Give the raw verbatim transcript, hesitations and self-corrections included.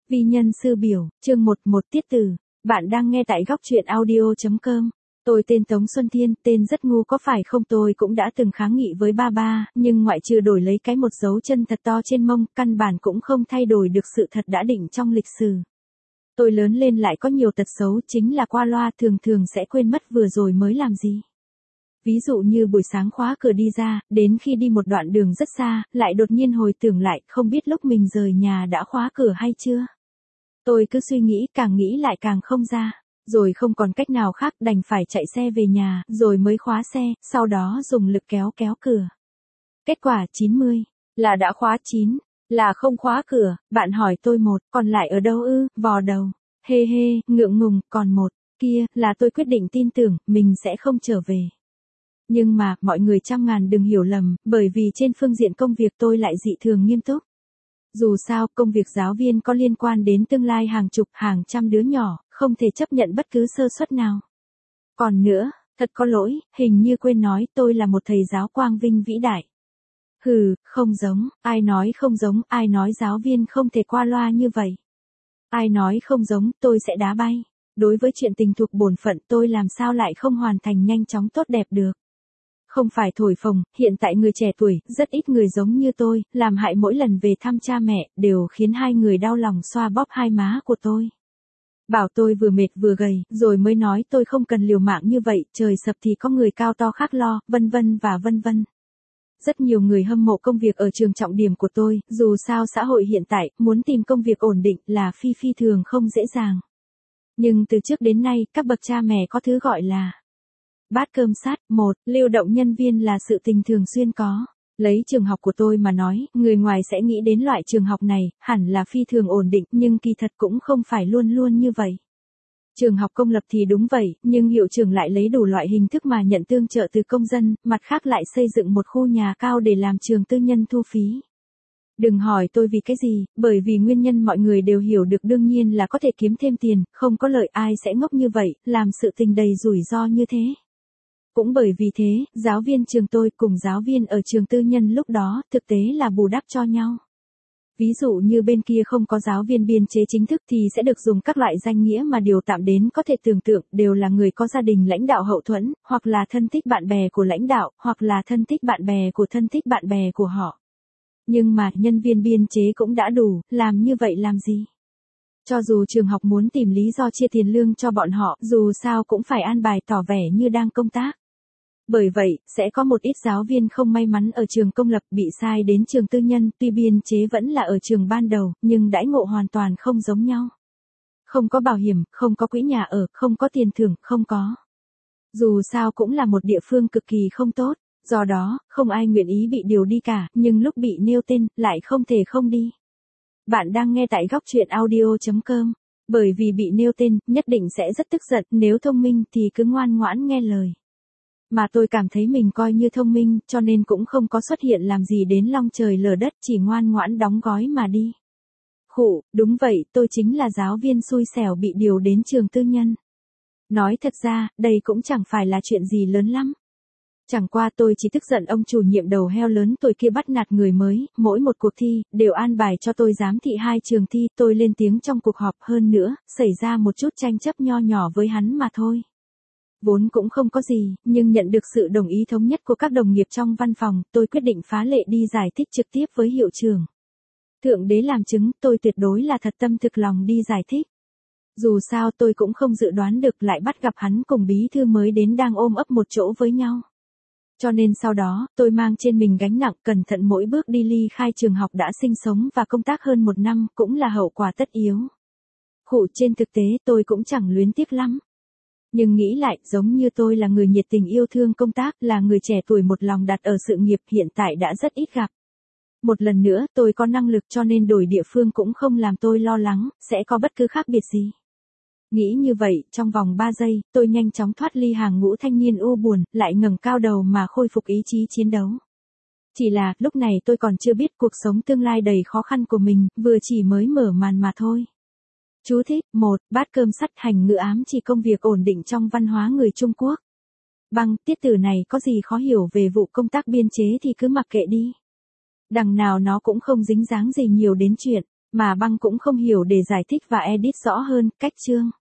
Vi nhân sư biểu, chương một một tiết từ. Bạn đang nghe tại góc truyện audio.com. Tôi tên Tống Xuân Thiên, tên rất ngu có phải không? Tôi cũng đã từng kháng nghị với ba ba, nhưng ngoại trừ đổi lấy cái một dấu chân thật to trên mông, căn bản cũng không thay đổi được sự thật đã định trong lịch sử. Tôi lớn lên lại có nhiều tật xấu, chính là qua loa, thường thường sẽ quên mất vừa rồi mới làm gì. Ví dụ như buổi sáng khóa cửa đi ra, đến khi đi một đoạn đường rất xa, lại đột nhiên hồi tưởng lại, không biết lúc mình rời nhà đã khóa cửa hay chưa. Tôi cứ suy nghĩ, càng nghĩ lại càng không ra, rồi không còn cách nào khác, đành phải chạy xe về nhà, rồi mới khóa xe, sau đó dùng lực kéo kéo cửa. Kết quả chín mươi, là đã khóa chín, là không khóa cửa. Bạn hỏi tôi một, còn lại ở đâu ư? Vò đầu, hê hê, ngượng ngùng, còn một, kia, là tôi quyết định tin tưởng, mình sẽ không trở về. Nhưng mà, mọi người trăm ngàn đừng hiểu lầm, bởi vì trên phương diện công việc tôi lại dị thường nghiêm túc. Dù sao, công việc giáo viên có liên quan đến tương lai hàng chục, hàng trăm đứa nhỏ, không thể chấp nhận bất cứ sơ suất nào. Còn nữa, thật có lỗi, hình như quên nói tôi là một thầy giáo quang vinh vĩ đại. Hừ, không giống, ai nói không giống, ai nói giáo viên không thể qua loa như vậy. Ai nói không giống, tôi sẽ đá bay. Đối với chuyện tình thuộc bổn phận tôi làm sao lại không hoàn thành nhanh chóng tốt đẹp được. Không phải thổi phồng, hiện tại người trẻ tuổi, rất ít người giống như tôi, làm hại mỗi lần về thăm cha mẹ, đều khiến hai người đau lòng xoa bóp hai má của tôi. Bảo tôi vừa mệt vừa gầy, rồi mới nói tôi không cần liều mạng như vậy, trời sập thì có người cao to khác lo, vân vân và vân vân. Rất nhiều người hâm mộ công việc ở trường trọng điểm của tôi, dù sao xã hội hiện tại, muốn tìm công việc ổn định là phi phi thường không dễ dàng. Nhưng từ trước đến nay, các bậc cha mẹ có thứ gọi là bát cơm sát. Một, lưu động nhân viên là sự tình thường xuyên có. Lấy trường học của tôi mà nói, người ngoài sẽ nghĩ đến loại trường học này, hẳn là phi thường ổn định, nhưng kỳ thật cũng không phải luôn luôn như vậy. Trường học công lập thì đúng vậy, nhưng hiệu trưởng lại lấy đủ loại hình thức mà nhận tương trợ từ công dân, mặt khác lại xây dựng một khu nhà cao để làm trường tư nhân thu phí. Đừng hỏi tôi vì cái gì, bởi vì nguyên nhân mọi người đều hiểu được, đương nhiên là có thể kiếm thêm tiền, không có lợi ai sẽ ngốc như vậy, làm sự tình đầy rủi ro như thế. Cũng bởi vì thế, giáo viên trường tôi cùng giáo viên ở trường tư nhân lúc đó, thực tế là bù đắp cho nhau. Ví dụ như bên kia không có giáo viên biên chế chính thức thì sẽ được dùng các loại danh nghĩa mà điều tạm đến có thể tưởng tượng đều là người có gia đình lãnh đạo hậu thuẫn, hoặc là thân thích bạn bè của lãnh đạo, hoặc là thân thích bạn bè của thân thích bạn bè của họ. Nhưng mà nhân viên biên chế cũng đã đủ, làm như vậy làm gì? Cho dù trường học muốn tìm lý do chia tiền lương cho bọn họ, dù sao cũng phải an bài tỏ vẻ như đang công tác. Bởi vậy, sẽ có một ít giáo viên không may mắn ở trường công lập bị sai đến trường tư nhân, tuy biên chế vẫn là ở trường ban đầu, nhưng đãi ngộ hoàn toàn không giống nhau. Không có bảo hiểm, không có quỹ nhà ở, không có tiền thưởng, không có. Dù sao cũng là một địa phương cực kỳ không tốt, do đó, không ai nguyện ý bị điều đi cả, nhưng lúc bị nêu tên, lại không thể không đi. Bạn đang nghe tại góc truyện audio.com. Bởi vì bị nêu tên, nhất định sẽ rất tức giận, nếu thông minh thì cứ ngoan ngoãn nghe lời. Mà tôi cảm thấy mình coi như thông minh, cho nên cũng không có xuất hiện làm gì đến long trời lở đất, chỉ ngoan ngoãn đóng gói mà đi. Khụ, đúng vậy, tôi chính là giáo viên xui xẻo bị điều đến trường tư nhân. Nói thật ra, đây cũng chẳng phải là chuyện gì lớn lắm. Chẳng qua tôi chỉ tức giận ông chủ nhiệm đầu heo lớn tuổi kia bắt nạt người mới, mỗi một cuộc thi, đều an bài cho tôi giám thị hai trường thi, tôi lên tiếng trong cuộc họp, hơn nữa, xảy ra một chút tranh chấp nho nhỏ với hắn mà thôi. Vốn cũng không có gì, nhưng nhận được sự đồng ý thống nhất của các đồng nghiệp trong văn phòng, tôi quyết định phá lệ đi giải thích trực tiếp với hiệu trưởng. Thượng đế làm chứng, tôi tuyệt đối là thật tâm thực lòng đi giải thích. Dù sao tôi cũng không dự đoán được lại bắt gặp hắn cùng bí thư mới đến đang ôm ấp một chỗ với nhau. Cho nên sau đó, tôi mang trên mình gánh nặng, cẩn thận mỗi bước đi ly khai trường học đã sinh sống và công tác hơn một năm, cũng là hậu quả tất yếu. Khụ, trên thực tế tôi cũng chẳng luyến tiếc lắm. Nhưng nghĩ lại, giống như tôi là người nhiệt tình yêu thương công tác, là người trẻ tuổi một lòng đặt ở sự nghiệp, hiện tại đã rất ít gặp. Một lần nữa, tôi có năng lực cho nên đổi địa phương cũng không làm tôi lo lắng, sẽ có bất cứ khác biệt gì. Nghĩ như vậy, trong vòng ba giây, tôi nhanh chóng thoát ly hàng ngũ thanh niên u buồn, lại ngẩng cao đầu mà khôi phục ý chí chiến đấu. Chỉ là, lúc này tôi còn chưa biết cuộc sống tương lai đầy khó khăn của mình, vừa chỉ mới mở màn mà thôi. Chú thích, một, bát cơm sắt, hành ngữ ám chỉ công việc ổn định trong văn hóa người Trung Quốc. Bằng, tiết từ này có gì khó hiểu về vụ công tác biên chế thì cứ mặc kệ đi. Đằng nào nó cũng không dính dáng gì nhiều đến chuyện Mà băng cũng không hiểu để giải thích và edit rõ hơn, cách chương.